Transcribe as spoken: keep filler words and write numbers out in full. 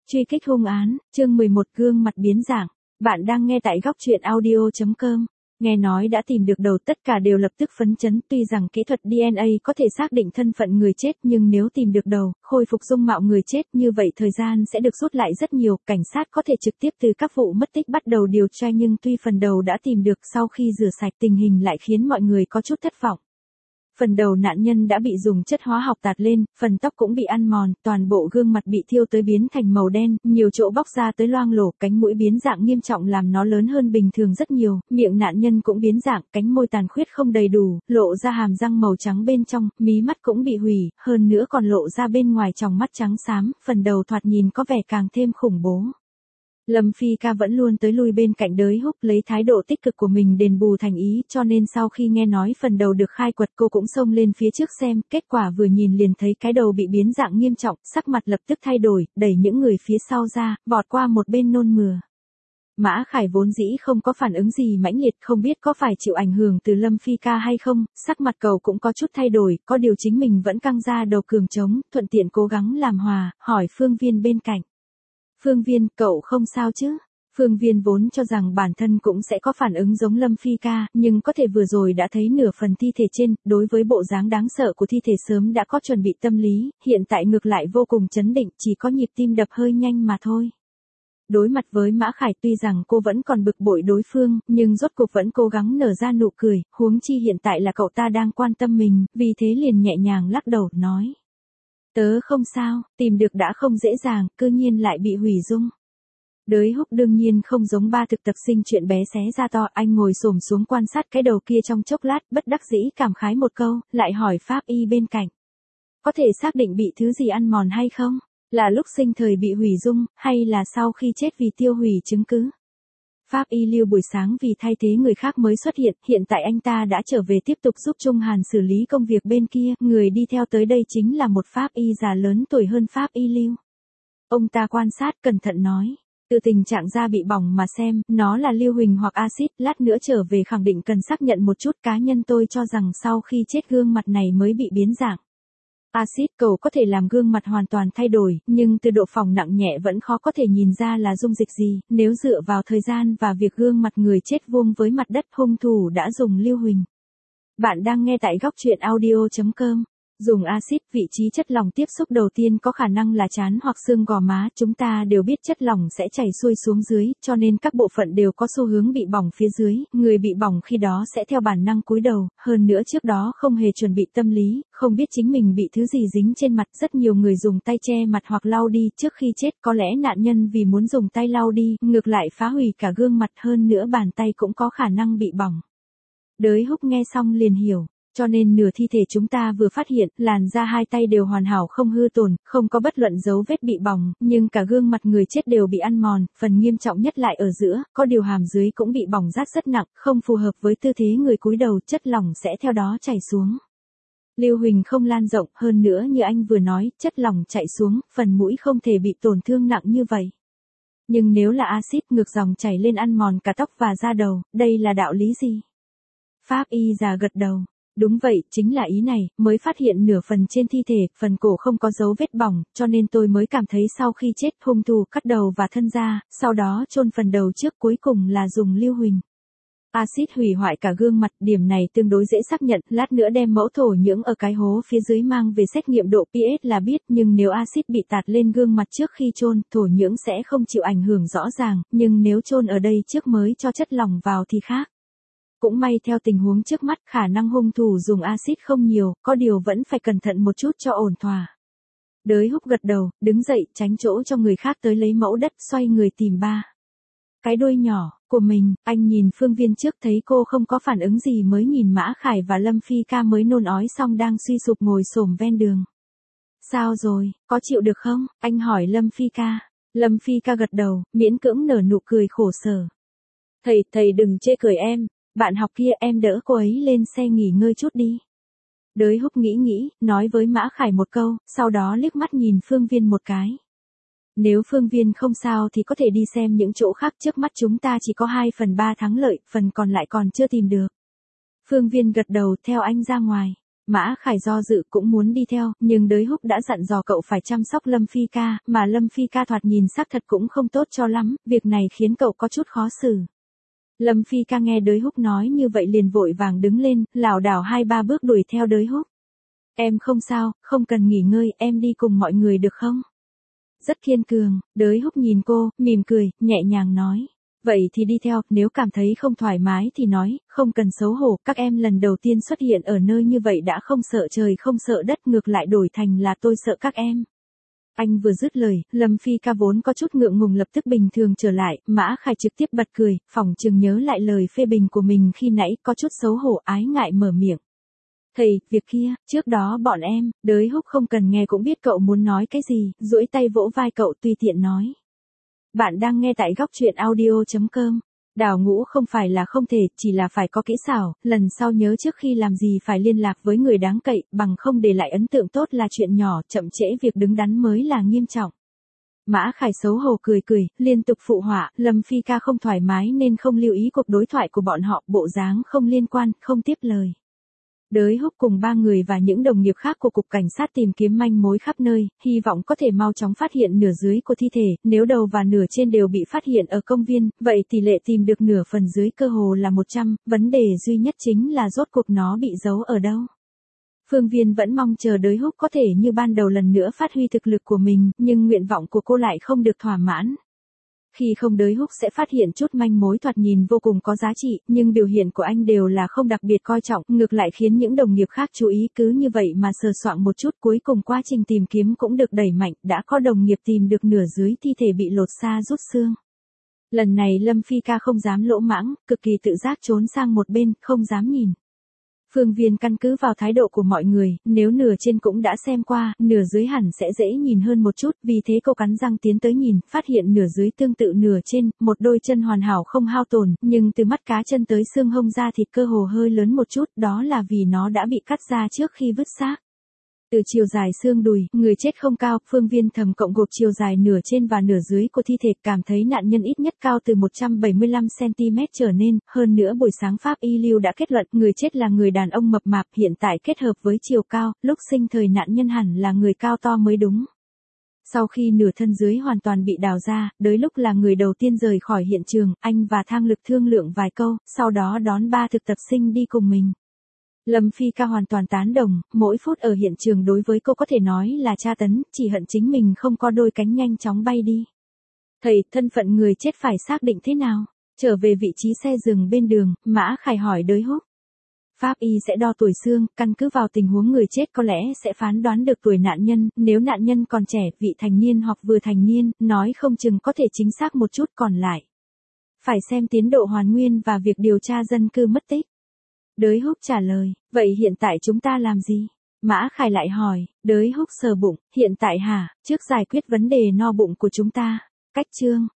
Truy kích hung án, chương mười một gương mặt biến dạng. Bạn đang nghe tại góc truyện audio chấm com. Nghe nói đã tìm được đầu, tất cả đều lập tức phấn chấn, tuy rằng kỹ thuật đê en a có thể xác định thân phận người chết, nhưng nếu tìm được đầu, khôi phục dung mạo người chết, như vậy thời gian sẽ được rút lại rất nhiều, cảnh sát có thể trực tiếp từ các vụ mất tích bắt đầu điều tra, nhưng tuy phần đầu đã tìm được, sau khi rửa sạch tình hình lại khiến mọi người có chút thất vọng. Phần đầu nạn nhân đã bị dùng chất hóa học tạt lên, phần tóc cũng bị ăn mòn, toàn bộ gương mặt bị thiêu tới biến thành màu đen, nhiều chỗ bóc ra tới loang lổ, cánh mũi biến dạng nghiêm trọng làm nó lớn hơn bình thường rất nhiều, miệng nạn nhân cũng biến dạng, cánh môi tàn khuyết không đầy đủ, lộ ra hàm răng màu trắng bên trong, mí mắt cũng bị hủy, hơn nữa còn lộ ra bên ngoài tròng mắt trắng xám, phần đầu thoạt nhìn có vẻ càng thêm khủng bố. Lâm Phi Ca vẫn luôn tới lui bên cạnh Đới Húc, lấy thái độ tích cực của mình đền bù thành ý, cho nên sau khi nghe nói phần đầu được khai quật, cô cũng xông lên phía trước xem, kết quả vừa nhìn liền thấy cái đầu bị biến dạng nghiêm trọng, sắc mặt lập tức thay đổi, đẩy những người phía sau ra, vọt qua một bên nôn mửa. Mã Khải vốn dĩ không có phản ứng gì mãnh liệt, không biết có phải chịu ảnh hưởng từ Lâm Phi Ca hay không, sắc mặt cậu cũng có chút thay đổi, có điều chính mình vẫn căng ra đầu cường trống, thuận tiện cố gắng làm hòa, hỏi Phương Viên bên cạnh. Phương Viên, cậu không sao chứ? Phương Viên vốn cho rằng bản thân cũng sẽ có phản ứng giống Lâm Phi Ca, nhưng có thể vừa rồi đã thấy nửa phần thi thể trên, đối với bộ dáng đáng sợ của thi thể sớm đã có chuẩn bị tâm lý, hiện tại ngược lại vô cùng chấn định, chỉ có nhịp tim đập hơi nhanh mà thôi. Đối mặt với Mã Khải, tuy rằng cô vẫn còn bực bội đối phương, nhưng rốt cuộc vẫn cố gắng nở ra nụ cười, huống chi hiện tại là cậu ta đang quan tâm mình, vì thế liền nhẹ nhàng lắc đầu, nói. Tớ không sao, tìm được đã không dễ dàng, cư nhiên lại bị hủy dung. Đới Húc đương nhiên không giống ba thực tập sinh chuyện bé xé ra to, anh ngồi xổm xuống quan sát cái đầu kia trong chốc lát, bất đắc dĩ cảm khái một câu, lại hỏi pháp y bên cạnh. Có thể xác định bị thứ gì ăn mòn hay không? Là lúc sinh thời bị hủy dung, hay là sau khi chết vì tiêu hủy chứng cứ? Pháp y Lưu buổi sáng vì thay thế người khác mới xuất hiện, hiện tại anh ta đã trở về tiếp tục giúp Trung Hàn xử lý công việc bên kia, người đi theo tới đây chính là một pháp y già lớn tuổi hơn pháp y Lưu. Ông ta quan sát cẩn thận nói, từ tình trạng da bị bỏng mà xem, nó là lưu huỳnh hoặc axit, lát nữa trở về khẳng định cần xác nhận một chút, cá nhân tôi cho rằng sau khi chết gương mặt này mới bị biến dạng. Axit cầu có thể làm gương mặt hoàn toàn thay đổi, nhưng từ độ phỏng nặng nhẹ vẫn khó có thể nhìn ra là dung dịch gì, nếu dựa vào thời gian và việc gương mặt người chết vuông với mặt đất, hung thủ đã dùng lưu huỳnh. Bạn đang nghe tại góc truyện audio chấm com. Dùng axit, vị trí chất lỏng tiếp xúc đầu tiên có khả năng là trán hoặc xương gò má, chúng ta đều biết chất lỏng sẽ chảy xuôi xuống dưới, cho nên các bộ phận đều có xu hướng bị bỏng phía dưới, người bị bỏng khi đó sẽ theo bản năng cúi đầu, hơn nữa trước đó không hề chuẩn bị tâm lý, không biết chính mình bị thứ gì dính trên mặt, rất nhiều người dùng tay che mặt hoặc lau đi, trước khi chết có lẽ nạn nhân vì muốn dùng tay lau đi, ngược lại phá hủy cả gương mặt, hơn nữa bàn tay cũng có khả năng bị bỏng. Đới Húc nghe xong liền hiểu. Cho nên nửa thi thể chúng ta vừa phát hiện, làn da hai tay đều hoàn hảo không hư tổn, không có bất luận dấu vết bị bỏng, nhưng cả gương mặt người chết đều bị ăn mòn, phần nghiêm trọng nhất lại ở giữa, có điều hàm dưới cũng bị bỏng rát rất nặng, không phù hợp với tư thế người cúi đầu, chất lỏng sẽ theo đó chảy xuống. Lưu huỳnh không lan rộng, hơn nữa như anh vừa nói, chất lỏng chảy xuống, phần mũi không thể bị tổn thương nặng như vậy. Nhưng nếu là axit ngược dòng chảy lên ăn mòn cả tóc và da đầu, đây là đạo lý gì? Pháp y già gật đầu. Đúng vậy, chính là ý này, mới phát hiện nửa phần trên thi thể, phần cổ không có dấu vết bỏng, cho nên tôi mới cảm thấy sau khi chết hung thủ cắt đầu và thân ra, sau đó chôn phần đầu trước, cuối cùng là dùng lưu huỳnh. Axit hủy hoại cả gương mặt, điểm này tương đối dễ xác nhận, lát nữa đem mẫu thổ nhưỡng ở cái hố phía dưới mang về xét nghiệm độ pH là biết, nhưng nếu axit bị tạt lên gương mặt trước khi chôn, thổ nhưỡng sẽ không chịu ảnh hưởng rõ ràng, nhưng nếu chôn ở đây trước mới cho chất lỏng vào thì khác. Cũng may theo tình huống trước mắt khả năng hung thủ dùng axit không nhiều, có điều vẫn phải cẩn thận một chút cho ổn thỏa. Đới Húc gật đầu, đứng dậy, tránh chỗ cho người khác tới lấy mẫu đất, xoay người tìm ba cái đuôi nhỏ của mình, anh nhìn Phương Viên trước thấy cô không có phản ứng gì mới nhìn Mã Khải và Lâm Phi Ca mới nôn ói xong đang suy sụp ngồi xổm ven đường. Sao rồi, có chịu được không? Anh hỏi Lâm Phi Ca. Lâm Phi Ca gật đầu, miễn cưỡng nở nụ cười khổ sở. Thầy, thầy đừng chê cười em. Bạn học kia em đỡ cô ấy lên xe nghỉ ngơi chút đi. Đới Húc nghĩ nghĩ, nói với Mã Khải một câu, sau đó liếc mắt nhìn Phương Viên một cái. Nếu Phương Viên không sao thì có thể đi xem những chỗ khác, trước mắt chúng ta chỉ có hai phần ba thắng lợi, phần còn lại còn chưa tìm được. Phương Viên gật đầu theo anh ra ngoài. Mã Khải do dự cũng muốn đi theo, nhưng Đới Húc đã dặn dò cậu phải chăm sóc Lâm Phi ca, mà Lâm Phi ca thoạt nhìn xác thật cũng không tốt cho lắm, việc này khiến cậu có chút khó xử. Lâm Phi ca nghe Đới Húc nói như vậy liền vội vàng đứng lên, lảo đảo hai ba bước đuổi theo Đới Húc. Em không sao, không cần nghỉ ngơi, em đi cùng mọi người được không? Rất kiên cường, Đới Húc nhìn cô, mỉm cười, nhẹ nhàng nói. Vậy thì đi theo, nếu cảm thấy không thoải mái thì nói, không cần xấu hổ, các em lần đầu tiên xuất hiện ở nơi như vậy đã không sợ trời không sợ đất, ngược lại đổi thành là tôi sợ các em. Anh vừa dứt lời, Lâm Phi ca vốn có chút ngượng ngùng lập tức bình thường trở lại, Mã Khải trực tiếp bật cười, phỏng chừng nhớ lại lời phê bình của mình khi nãy, có chút xấu hổ ái ngại mở miệng. Thầy, việc kia, trước đó bọn em, Đới Húc không cần nghe cũng biết cậu muốn nói cái gì, duỗi tay vỗ vai cậu tùy tiện nói. Bạn đang nghe tại góc truyện audio chấm com. Đào ngũ không phải là không thể, chỉ là phải có kỹ xảo, lần sau nhớ trước khi làm gì phải liên lạc với người đáng cậy, bằng không để lại ấn tượng tốt là chuyện nhỏ, chậm trễ việc đứng đắn mới là nghiêm trọng. Mã Khải xấu hổ cười cười, liên tục phụ họa, Lâm Phi ca không thoải mái nên không lưu ý cuộc đối thoại của bọn họ, bộ dáng không liên quan, không tiếp lời. Đới Húc cùng ba người và những đồng nghiệp khác của cục cảnh sát tìm kiếm manh mối khắp nơi, hy vọng có thể mau chóng phát hiện nửa dưới của thi thể, nếu đầu và nửa trên đều bị phát hiện ở công viên, vậy tỷ lệ tìm được nửa phần dưới cơ hồ là một trăm, vấn đề duy nhất chính là rốt cuộc nó bị giấu ở đâu. Phương Viên vẫn mong chờ Đới Húc có thể như ban đầu lần nữa phát huy thực lực của mình, nhưng nguyện vọng của cô lại không được thỏa mãn. Khi không Đới Húc sẽ phát hiện chút manh mối thoạt nhìn vô cùng có giá trị, nhưng biểu hiện của anh đều là không đặc biệt coi trọng, ngược lại khiến những đồng nghiệp khác chú ý, cứ như vậy mà sờ soạng một chút, cuối cùng quá trình tìm kiếm cũng được đẩy mạnh, đã có đồng nghiệp tìm được nửa dưới thi thể bị lột da rút xương. Lần này Lâm Phi ca không dám lỗ mãng, cực kỳ tự giác trốn sang một bên, không dám nhìn. Phương Viên căn cứ vào thái độ của mọi người, nếu nửa trên cũng đã xem qua, nửa dưới hẳn sẽ dễ nhìn hơn một chút, vì thế cô cắn răng tiến tới nhìn, phát hiện nửa dưới tương tự nửa trên, một đôi chân hoàn hảo không hao tổn, nhưng từ mắt cá chân tới xương hông da thịt cơ hồ hơi lớn một chút, đó là vì nó đã bị cắt ra trước khi vứt xác. Từ chiều dài xương đùi, người chết không cao, Phương Viên thầm cộng gộp chiều dài nửa trên và nửa dưới của thi thể, cảm thấy nạn nhân ít nhất cao từ một trăm bảy mươi lăm xăng ti mét trở nên, hơn nữa buổi sáng pháp y lưu đã kết luận, người chết là người đàn ông mập mạp, hiện tại kết hợp với chiều cao, lúc sinh thời nạn nhân hẳn là người cao to mới đúng. Sau khi nửa thân dưới hoàn toàn bị đào ra, Đới Lúc là người đầu tiên rời khỏi hiện trường, anh và Thang Lực thương lượng vài câu, sau đó đón ba thực tập sinh đi cùng mình. Lâm Phi ca hoàn toàn tán đồng, mỗi phút ở hiện trường đối với cô có thể nói là tra tấn, chỉ hận chính mình không có đôi cánh nhanh chóng bay đi. Thầy, thân phận người chết phải xác định thế nào? Trở về vị trí xe dừng bên đường, Mã Khải hỏi Đới Húc. Pháp y sẽ đo tuổi xương, căn cứ vào tình huống người chết có lẽ sẽ phán đoán được tuổi nạn nhân, nếu nạn nhân còn trẻ, vị thành niên hoặc vừa thành niên, nói không chừng có thể chính xác một chút, còn lại. Phải xem tiến độ hoàn nguyên và việc điều tra dân cư mất tích. Đới Húc trả lời, vậy hiện tại chúng ta làm gì? Mã Khải lại hỏi, Đới Húc sờ bụng, hiện tại hả, trước giải quyết vấn đề no bụng của chúng ta. Cách chương.